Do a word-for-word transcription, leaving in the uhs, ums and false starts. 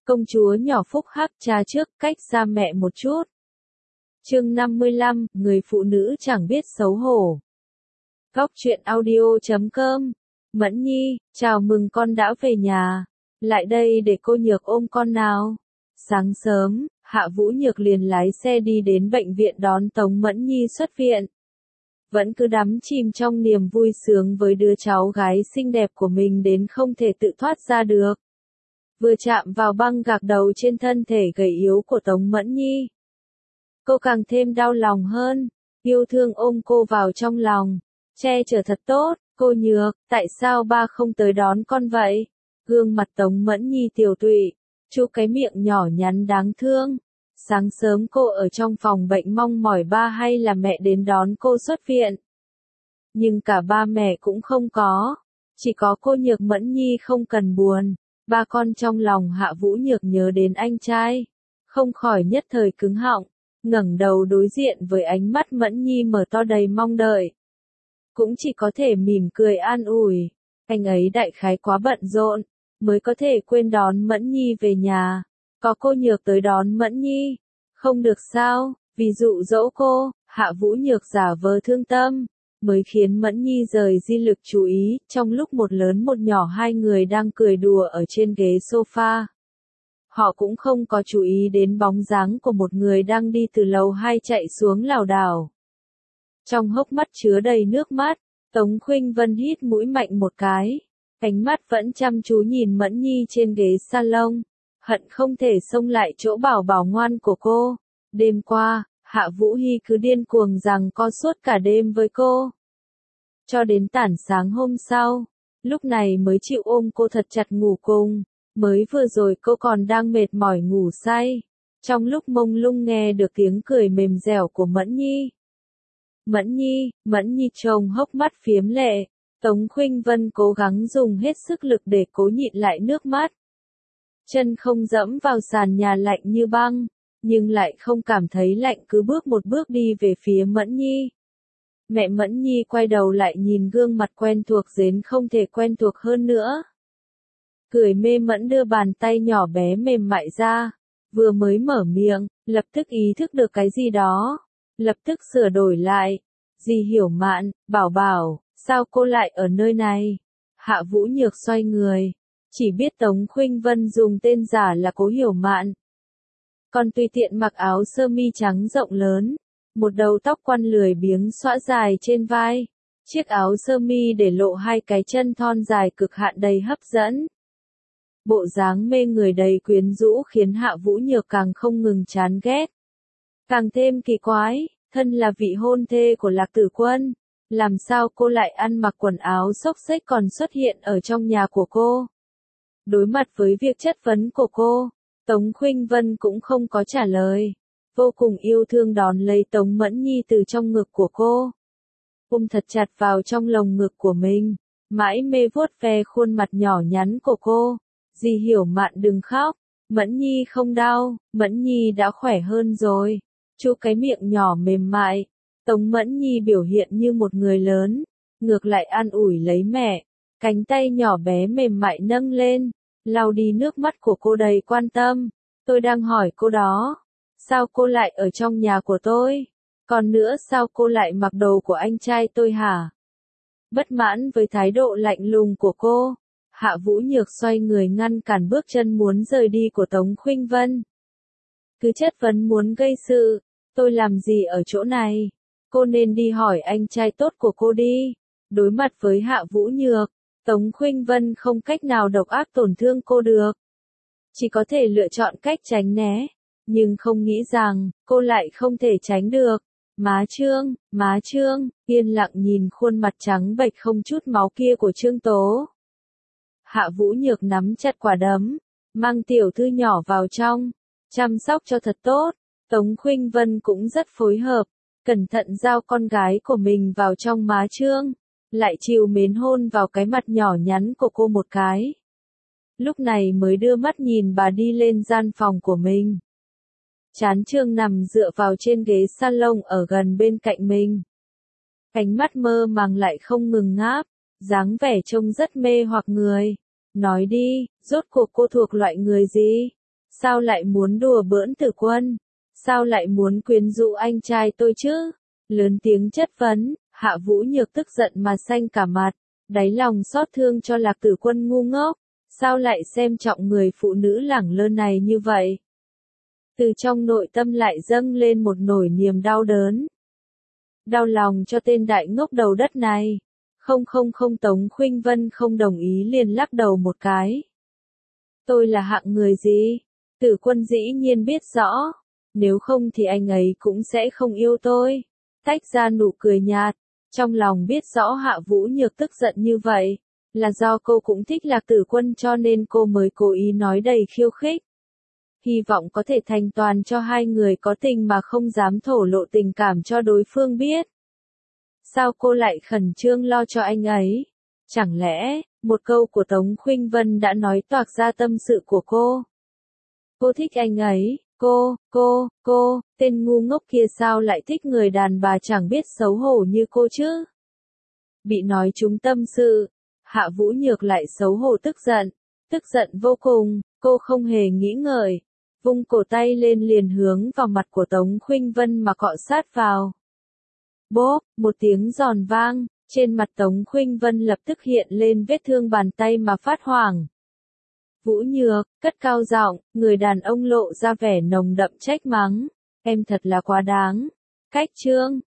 Công chúa nhỏ phúc hắc cha trước, cách xa mẹ một chút. Chương năm mươi lăm, người phụ nữ chẳng biết xấu hổ. Góc truyện audio chấm com. Mẫn Nhi, chào mừng con đã về nhà. Lại đây để cô Nhược ôm con nào. Sáng sớm, Hạ Vũ Nhược liền lái xe đi đến bệnh viện đón Tống Mẫn Nhi xuất viện. Vẫn cứ đắm chìm trong niềm vui sướng với đứa cháu gái xinh đẹp của mình đến không thể tự thoát ra được. Vừa chạm vào băng gạc đầu trên thân thể gầy yếu của Tống Mẫn Nhi, cô càng thêm đau lòng hơn, yêu thương ôm cô vào trong lòng, che chở thật tốt. Cô Nhược, tại sao ba không tới đón con vậy? Gương mặt Tống Mẫn Nhi tiều tụy, chu cái miệng nhỏ nhắn đáng thương. Sáng sớm cô ở trong phòng bệnh mong mỏi ba hay là mẹ đến đón cô xuất viện. Nhưng cả ba mẹ cũng không có, chỉ có cô Nhược Mẫn Nhi không cần buồn. Ba con trong lòng Hạ Vũ Nhược nhớ đến anh trai, không khỏi nhất thời cứng họng, ngẩng đầu đối diện với ánh mắt Mẫn Nhi mở to đầy mong đợi. Cũng chỉ có thể mỉm cười an ủi, anh ấy đại khái quá bận rộn, mới có thể quên đón Mẫn Nhi về nhà. Có cô Nhược tới đón Mẫn Nhi, không được sao? Vì dụ dỗ cô, Hạ Vũ Nhược giả vờ thương tâm, mới khiến Mẫn Nhi rời di lực chú ý. Trong lúc một lớn một nhỏ hai người đang cười đùa ở trên ghế sofa, họ cũng không có chú ý đến bóng dáng của một người đang đi từ lầu hai chạy xuống lảo đảo. Trong hốc mắt chứa đầy nước mắt, Tống Khuynh Vân hít mũi mạnh một cái, ánh mắt vẫn chăm chú nhìn Mẫn Nhi trên ghế salon, hận không thể xông lại chỗ bảo bảo ngoan của cô. Đêm qua, Hạ Vũ Hy cứ điên cuồng rằng co suốt cả đêm với cô. Cho đến tảng sáng hôm sau, lúc này mới chịu ôm cô thật chặt ngủ cùng. Mới vừa rồi cô còn đang mệt mỏi ngủ say, trong lúc mông lung nghe được tiếng cười mềm dẻo của Mẫn Nhi. Mẫn Nhi, Mẫn Nhi trông hốc mắt phiếm lệ, Tống Khuynh Vân cố gắng dùng hết sức lực để cố nhịn lại nước mắt. Chân không dẫm vào sàn nhà lạnh như băng, nhưng lại không cảm thấy lạnh, cứ bước một bước đi về phía Mẫn Nhi. Mẹ Mẫn Nhi quay đầu lại nhìn gương mặt quen thuộc đến không thể quen thuộc hơn nữa. Cười mê mẫn đưa bàn tay nhỏ bé mềm mại ra, vừa mới mở miệng, lập tức ý thức được cái gì đó, lập tức sửa đổi lại. Dì Hiểu Mạn, bảo bảo, sao cô lại ở nơi này? Hạ Vũ Nhược xoay người, chỉ biết Tống Khuynh Vân dùng tên giả là Cố Hiểu Mạn. Còn tùy tiện mặc áo sơ mi trắng rộng lớn, một đầu tóc quăn lười biếng xõa dài trên vai, chiếc áo sơ mi để lộ hai cái chân thon dài cực hạn đầy hấp dẫn. Bộ dáng mê người đầy quyến rũ khiến Hạ Vũ Nhược càng không ngừng chán ghét. Càng thêm kỳ quái, thân là vị hôn thê của Lạc Tử Quân, làm sao cô lại ăn mặc quần áo xốc xếch còn xuất hiện ở trong nhà của cô? Đối mặt với việc chất vấn của cô, Tống Khuynh Vân cũng không có trả lời, vô cùng yêu thương đón lấy Tống Mẫn Nhi từ trong ngực của cô, ôm thật chặt vào trong lồng ngực của mình, mãi mê vuốt ve khuôn mặt nhỏ nhắn của cô. Dì Hiểu Mạn đừng khóc, Mẫn Nhi không đau, Mẫn Nhi đã khỏe hơn rồi. Chu cái miệng nhỏ mềm mại, Tống Mẫn Nhi biểu hiện như một người lớn, ngược lại an ủi lấy mẹ, cánh tay nhỏ bé mềm mại nâng lên, lau đi nước mắt của cô đầy quan tâm. Tôi đang hỏi cô đó, sao cô lại ở trong nhà của tôi? Còn nữa, sao cô lại mặc đồ của anh trai tôi hả? Bất mãn với thái độ lạnh lùng của cô, Hạ Vũ Nhược xoay người ngăn cản bước chân muốn rời đi của Tống Khuynh Vân. Cứ chất vấn muốn gây sự, tôi làm gì ở chỗ này? Cô nên đi hỏi anh trai tốt của cô đi. Đối mặt với Hạ Vũ Nhược, Tống Khuynh Vân không cách nào độc ác tổn thương cô được, chỉ có thể lựa chọn cách tránh né, nhưng không nghĩ rằng, cô lại không thể tránh được. Má Trương, má Trương, yên lặng nhìn khuôn mặt trắng bệch không chút máu kia của Trương Tố. Hạ Vũ Nhược nắm chặt quả đấm, mang tiểu thư nhỏ vào trong, chăm sóc cho thật tốt. Tống Khuynh Vân cũng rất phối hợp, cẩn thận giao con gái của mình vào trong má Trương, lại trìu mến hôn vào cái mặt nhỏ nhắn của cô một cái. Lúc này mới đưa mắt nhìn bà đi lên gian phòng của mình. Chán Trương nằm dựa vào trên ghế salon ở gần bên cạnh mình. Ánh mắt mơ màng lại không ngừng ngáp, dáng vẻ trông rất mê hoặc người. Nói đi, rốt cuộc cô thuộc loại người gì? Sao lại muốn đùa bỡn Tử Quân? Sao lại muốn quyến rũ anh trai tôi chứ? Lớn tiếng chất vấn, Hạ Vũ Nhược tức giận mà xanh cả mặt, đáy lòng xót thương cho Lạc Tử Quân ngu ngốc, sao lại xem trọng người phụ nữ lẳng lơ này như vậy? Từ trong nội tâm lại dâng lên một nỗi niềm đau đớn. Đau lòng cho tên đại ngốc đầu đất này. Không không không Tống Khuynh Vân không đồng ý liền lắc đầu một cái. Tôi là hạng người gì? Tử Quân dĩ nhiên biết rõ. Nếu không thì anh ấy cũng sẽ không yêu tôi. Tách ra nụ cười nhạt. Trong lòng biết rõ Hạ Vũ Nhược tức giận như vậy. Là do cô cũng thích Lạc Tử Quân cho nên cô mới cố ý nói đầy khiêu khích. Hy vọng có thể thành toàn cho hai người có tình mà không dám thổ lộ tình cảm cho đối phương biết. Sao cô lại khẩn trương lo cho anh ấy? Chẳng lẽ, một câu của Tống Khuynh Vân đã nói toạc ra tâm sự của cô? Cô thích anh ấy, cô, cô, cô, tên ngu ngốc kia sao lại thích người đàn bà chẳng biết xấu hổ như cô chứ? Bị nói trúng tâm sự, Hạ Vũ Nhược lại xấu hổ tức giận, tức giận vô cùng, cô không hề nghĩ ngợi, vung cổ tay lên liền hướng vào mặt của Tống Khuynh Vân mà cọ sát vào. Bốp, một tiếng giòn vang, trên mặt Tống Khuynh Vân lập tức hiện lên vết thương bàn tay mà phát hoảng. Vũ Nhược, cất cao giọng, người đàn ông lộ ra vẻ nồng đậm trách mắng, em thật là quá đáng. Cách chương,